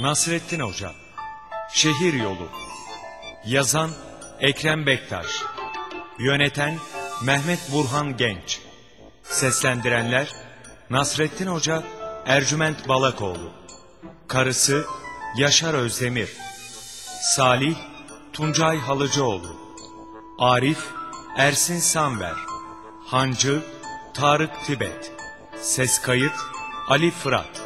Nasrettin Hoca. Şehir Yolu. Yazan Ekrem Bektaş. Yöneten Mehmet Burhan Genç. Seslendirenler Nasrettin Hoca, Ercüment Balakoğlu. Karısı Yaşar Özdemir. Salih Tuncay Halıcıoğlu. Arif Ersin Sanver. Hancı Tarık Tibet. Ses kayıt Ali Fırat.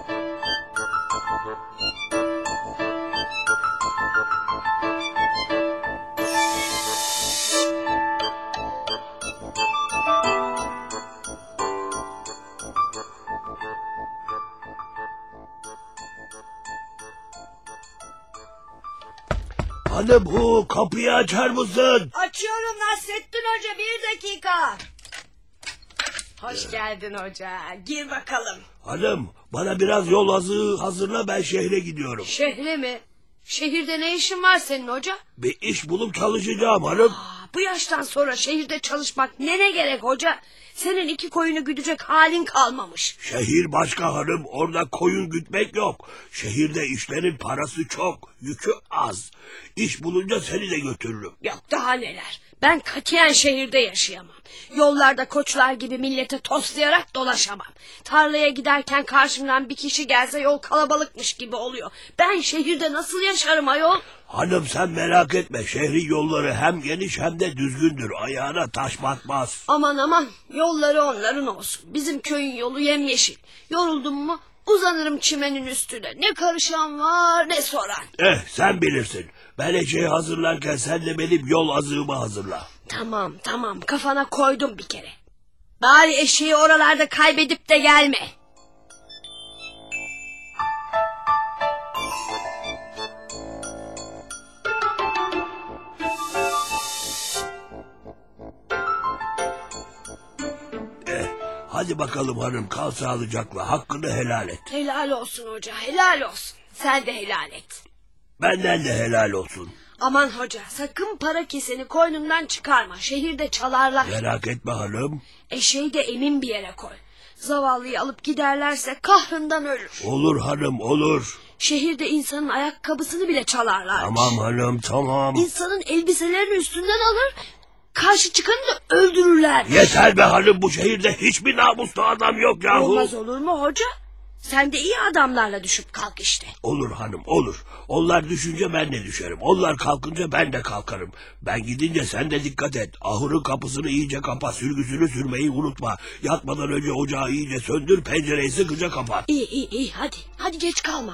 Hanım bu kapıyı açar mısın? Açıyorum Nasrettin Hoca, 1 dakika. Hoş geldin hoca, gir bakalım. Hanım bana biraz yol azığı hazırla, ben şehre gidiyorum. Şehre mi? Şehirde ne işin var senin hoca? Bir iş bulup çalışacağım hanım. Bu yaştan sonra şehirde çalışmak ne gerek hoca? Senin 2 koyunu güdecek halin kalmamış. Şehir başka hanım, orada koyun gütmek yok. Şehirde işlerin parası çok, yükü az. İş bulunca seni de götürürüm. Yok daha neler. Ben katiyen şehirde yaşayamam. Yollarda koçlar gibi millete toslayarak dolaşamam. Tarlaya giderken karşımdan bir kişi gelse yol kalabalıkmış gibi oluyor. Ben şehirde nasıl yaşarım ayol? Hanım sen merak etme, şehrin yolları hem geniş hem de düzgündür. Ayağına taş batmaz. Aman aman, yolları onların olsun. Bizim köyün yolu yemyeşil. Yoruldum mu uzanırım çimenin üstüne. Ne karışan var ne soran. Sen bilirsin. Ben eşeği hazırlarken sen de benim yol azığımı hazırla. Tamam kafana koydum bir kere. Bari eşeği oralarda kaybedip de gelme. Hadi bakalım hanım, kal sağlıcakla, hakkını helal et. Helal olsun hoca, helal olsun. Sen de helal et. Benden de helal olsun. Aman hoca, sakın para keseni koynundan çıkarma. Şehirde çalarlar. Merak etme hanım. Eşeği de emin bir yere koy. Zavallıyı alıp giderlerse kahrından ölür. Olur hanım, olur. Şehirde insanın ayakkabısını bile çalarlarmış. Tamam hanım, tamam. İnsanın elbiselerini üstünden alır, karşı çıkanı da öldürürler. Yeter be hanım, bu şehirde hiçbir namuslu adam yok yahu. Olmaz olur mu hoca? Sen de iyi adamlarla düşüp kalk işte. Olur hanım, olur. Onlar düşünce ben de düşerim. Onlar kalkınca ben de kalkarım. Ben gidince sen de dikkat et. Ahırın kapısını iyice kapa, sürgüsünü sürmeyi unutma. Yatmadan önce ocağı iyice söndür, pencereyi sıkıca kapat. İyi hadi geç kalma.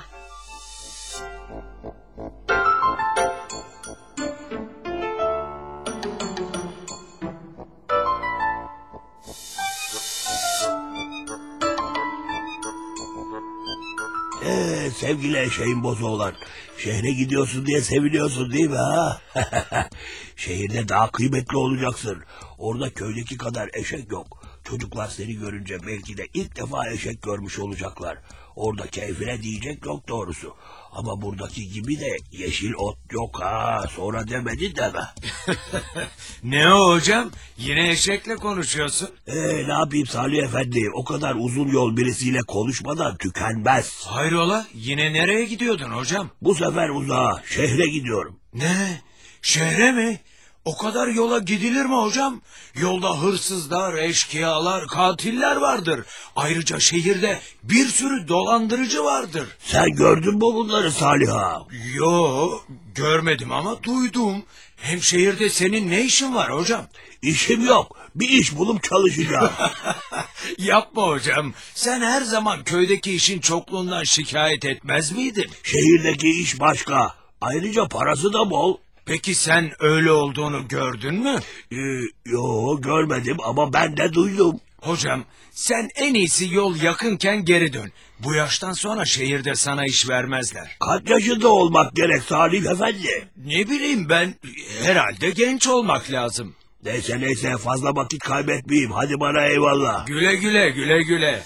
Sevgili eşeğin bozu olan, şehre gidiyorsun diye seviniyorsun değil mi ha? Şehirde daha kıymetli olacaksın. Orada köydeki kadar eşek yok. Çocuklar seni görünce belki de ilk defa eşek görmüş olacaklar. Orada keyfine diyecek yok doğrusu. Ama buradaki gibi de yeşil ot yok ha. Sonra demedi deme. Ne o hocam? Yine eşekle konuşuyorsun. Ne yapayım Salih Efendi? O kadar uzun yol birisiyle konuşmadan tükenmez. Hayrola? Yine nereye gidiyordun hocam? Bu sefer uzağa, şehre gidiyorum. Ne? Şehre mi? O kadar yola gidilir mi hocam? Yolda hırsızlar, eşkıyalar, katiller vardır. Ayrıca şehirde bir sürü dolandırıcı vardır. Sen gördün mü bunları Salih ağa? Yo, görmedim ama duydum. Hem şehirde senin ne işin var hocam? İşim yok. Bir iş bulup çalışacağım. Yapma hocam. Sen her zaman köydeki işin çokluğundan şikayet etmez miydin? Şehirdeki iş başka. Ayrıca parası da bol. Peki sen öyle olduğunu gördün mü? Yo görmedim ama ben de duydum. Hocam sen en iyisi yol yakınken geri dön. Bu yaştan sonra şehirde sana iş vermezler. Kaç yaşında olmak gerek Salih Efendi? Ne bileyim ben, herhalde genç olmak lazım. Neyse fazla vakit kaybetmeyeyim. Hadi bana eyvallah. Güle güle.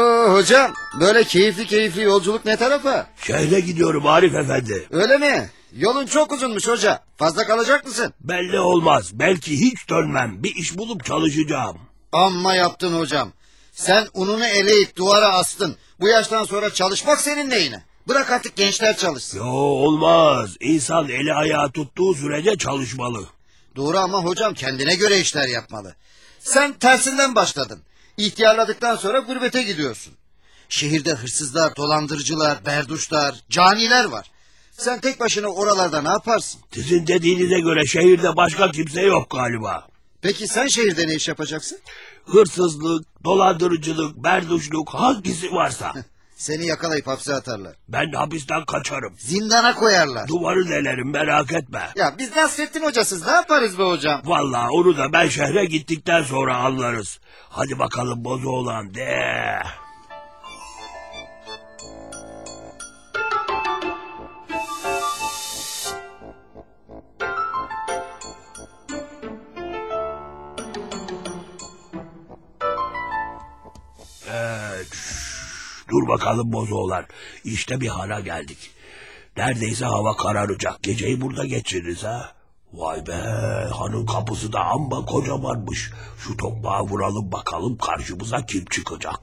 Hocam böyle keyifli yolculuk ne tarafa? Şehre gidiyorum Arif Efendi. Öyle mi? Yolun çok uzunmuş hoca. Fazla kalacak mısın? Belli olmaz. Belki hiç dönmem. Bir iş bulup çalışacağım. Amma yaptın hocam. Sen ununu eleyip duvara astın. Bu yaştan sonra çalışmak senin neyine? Bırak artık gençler çalışsın. Yo, olmaz. İnsan eli ayağı tuttuğu sürece çalışmalı. Doğru ama hocam kendine göre işler yapmalı. Sen tersinden başladın. İhtiyarladıktan sonra gurbete gidiyorsun. Şehirde hırsızlar, dolandırıcılar, berduşlar, caniler var. Sen tek başına oralarda ne yaparsın? Sizin dediğinize göre şehirde başka kimse yok galiba. Peki sen şehirde ne iş yapacaksın? Hırsızlık, dolandırıcılık, berduşluk hangisi varsa. Seni yakalayıp hapse atarlar. Ben hapisten kaçarım. Zindana koyarlar. Duvarı delerim, merak etme. Ya biz Nasrettin hocasız ne yaparız be hocam? Vallahi onu da ben şehre gittikten sonra anlarız. Hadi bakalım Bozoğlan de. Dur bakalım Bozoğlan. İşte bir hana geldik. Neredeyse hava kararacak. Geceyi burada geçiririz ha. Vay be, hanın kapısı da amma kocamanmış. Şu tokmağı vuralım bakalım karşımıza kim çıkacak.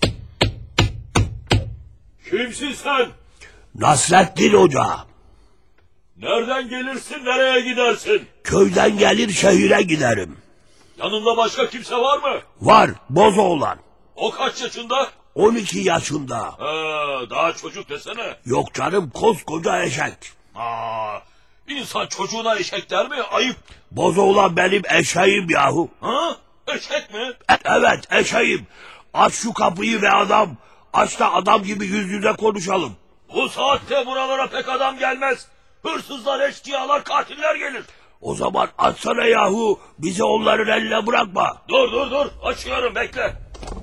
Kimsin sen? Nasrettin Hoca. Nereden gelirsin, nereye gidersin? Köyden gelir şehire giderim. Yanında başka kimse var mı? Var Bozoğlan. O kaç yaşında? 12 yaşında. Daha çocuk desene. Yok canım, koskoca eşek. İnsan çocuğuna eşek der mi? Ayıp. Bozoğlan benim eşeğim yahu. Ha? Eşek mi? Evet, eşeğim. Aç şu kapıyı be adam. Aç da adam gibi yüz yüze konuşalım. Bu saatte buralara pek adam gelmez. Hırsızlar, eşkıyalar, katiller gelir. O zaman açsana yahu. Bizi onların eline bırakma. Dur. Açıyorum, bekle.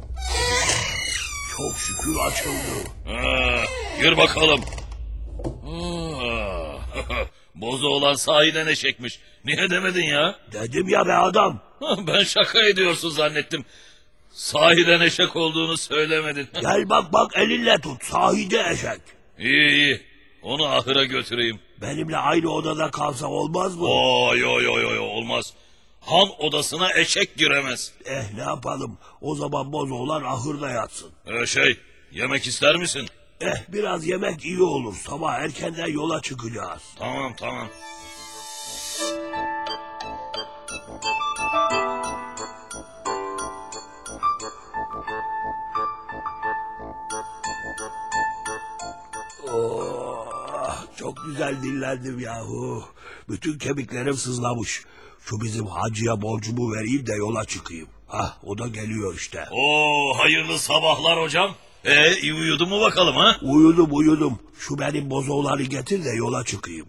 Çok şükür açıldı. Gir bakalım. Bozoğlan sahiden eşekmiş. Niye demedin ya? Dedim ya be adam. Ben şaka ediyorsun zannettim. Sahiden eşek olduğunu söylemedin. Gel bak elinle tut. Sahide eşek. İyi. Onu ahıra götüreyim. Benimle aynı odada kalsa olmaz mı? Yo olmaz. Han odasına eşek giremez. Ne yapalım? O zaman Bozoğlan ahırda yatsın. Yemek ister misin? Biraz yemek iyi olur. Sabah erkenden yola çıkacağız. Tamam. Çok güzel dinlendim yahu. Bütün kemiklerim sızlamış. Şu bizim hacıya borcumu vereyim de yola çıkayım. O da geliyor işte. Hayırlı sabahlar hocam. İyi uyudun mu bakalım ha? Uyudum. Şu benim Bozoğlan'ı getir de yola çıkayım.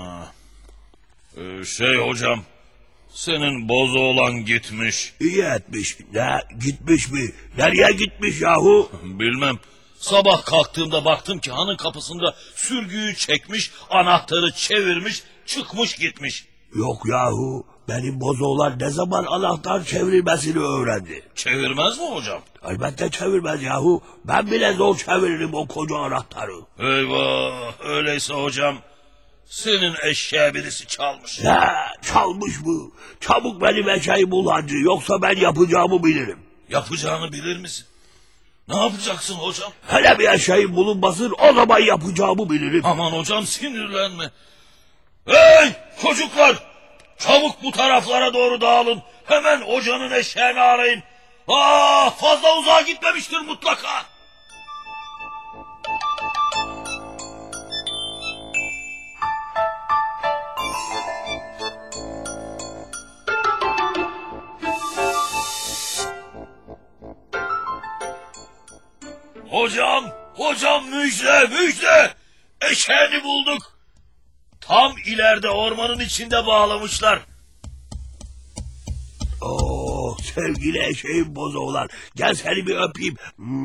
Hocam. Senin Bozoğlan gitmiş. İyi etmiş. Ne gitmiş mi? Nereye gitmiş yahu? Bilmem. Sabah kalktığımda baktım ki hanın kapısında sürgüyü çekmiş, anahtarı çevirmiş, çıkmış gitmiş. Yok yahu. Benim Bozoğlan ne zaman anahtar çevirmesini öğrendi? Çevirmez mi hocam? Elbette çevirmez yahu. Ben bile zor çeviririm o koca anahtarı. Eyvah, öyleyse hocam senin eşeğe birisi çalmış. Çalmış mı? Çabuk benim eşeği bul hacı. Yoksa ben yapacağımı bilirim. Yapacağını bilir misin? Ne yapacaksın hocam? Hele bir eşeğin bulunmasın, o zaman yapacağımı bilirim. Aman hocam sinirlenme. Hey çocuklar! Çabuk bu taraflara doğru dağılın. Hemen hocanın eşeğini arayın. Fazla uzağa gitmemiştir mutlaka. Hocam müjde. Eşeğini bulduk. Tam ileride ormanın içinde bağlamışlar. Sevgili eşeğim Bozoğlan. Gel seni bir öpeyim.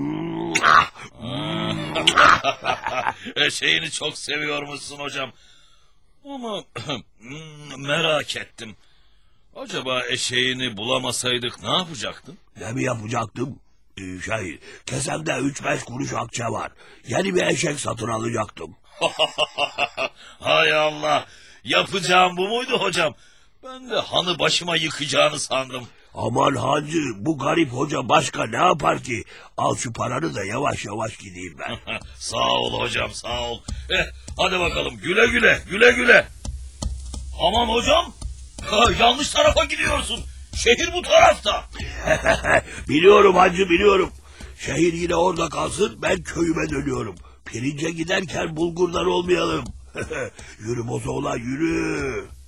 Eşeğini çok seviyormuşsun hocam. Ama merak ettim. Acaba eşeğini bulamasaydık ne yapacaktın? Ne mi yapacaktım? Kesemde 3-5 kuruş akçe var. Yeni bir eşek satın alacaktım. Hay Allah. Yapacağım bu muydu hocam? Ben de hanı başıma yıkacağını sandım. Aman hancı, bu garip hoca başka ne yapar ki? Al şu paranı da yavaş yavaş gideyim ben. Sağ ol hocam, sağ ol. Hadi bakalım, güle güle, güle güle. Aman hocam, yanlış tarafa gidiyorsun. Şehir bu tarafta. Biliyorum hancı, biliyorum. Şehir yine orada kalsın, ben köyüme dönüyorum. Pirince giderken bulgurdan olmayalım. Yürü bozoğlan, yürü.